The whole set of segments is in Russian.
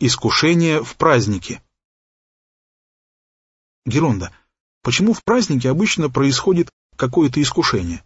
Искушение в празднике. Геронда, почему в празднике обычно происходит какое-то искушение?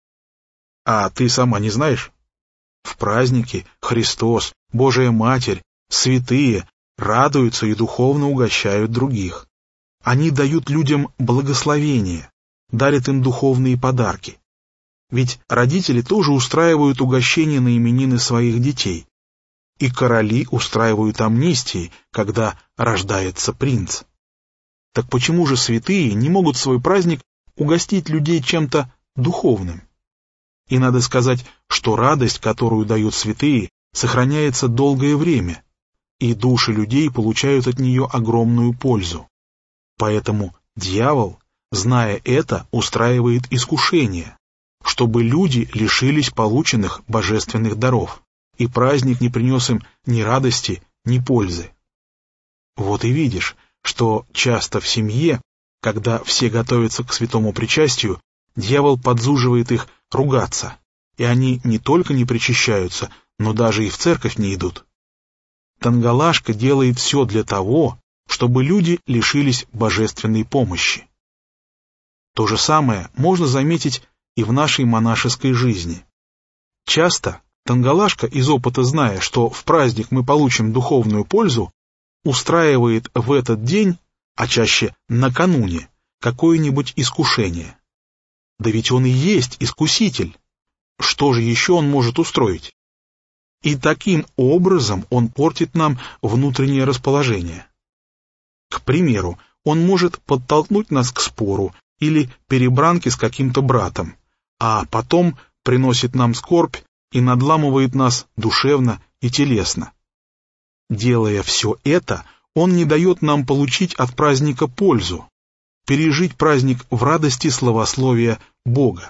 А ты сама не знаешь? В празднике Христос, Божия Матерь, святые радуются и духовно угощают других. Они дают людям благословение, дарят им духовные подарки. Ведь родители тоже устраивают угощения на именины своих детей. И короли устраивают амнистии, когда рождается принц. Так почему же святые не могут в свой праздник угостить людей чем-то духовным? И надо сказать, что радость, которую дают святые, сохраняется долгое время, и души людей получают от нее огромную пользу. Поэтому дьявол, зная это, устраивает искушение, чтобы люди лишились полученных божественных даров, и праздник не принес им ни радости, ни пользы. Вот и видишь, что часто в семье, когда все готовятся к святому причастию, дьявол подзуживает их ругаться, и они не только не причащаются, но даже и в церковь не идут. Тангалашка делает все для того, чтобы люди лишились божественной помощи. То же самое можно заметить и в нашей монашеской жизни. Часто Тангалашка, из опыта зная, что в праздник мы получим духовную пользу, устраивает в этот день, а чаще накануне, какое-нибудь искушение. Да ведь он и есть искуситель. Что же еще он может устроить? И таким образом он портит нам внутреннее расположение. К примеру, он может подтолкнуть нас к спору или перебранке с каким-то братом, а потом приносит нам скорбь и надламывает нас душевно и телесно. Делая все это, он не дает нам получить от праздника пользу, пережить праздник в радости славословия Бога.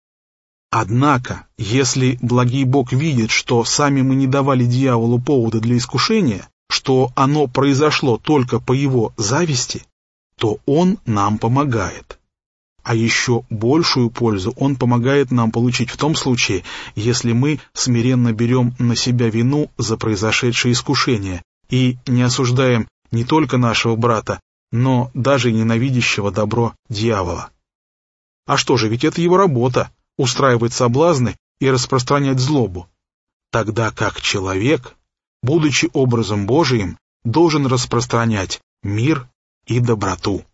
Однако, если благий Бог видит, что сами мы не давали дьяволу повода для искушения, что оно произошло только по его зависти, то он нам помогает. А еще большую пользу он помогает нам получить в том случае, если мы смиренно берем на себя вину за произошедшее искушение и не осуждаем не только нашего брата, но даже ненавидящего добро дьявола. А что же, ведь это его работа — устраивать соблазны и распространять злобу, тогда как человек, будучи образом Божиим, должен распространять мир и доброту.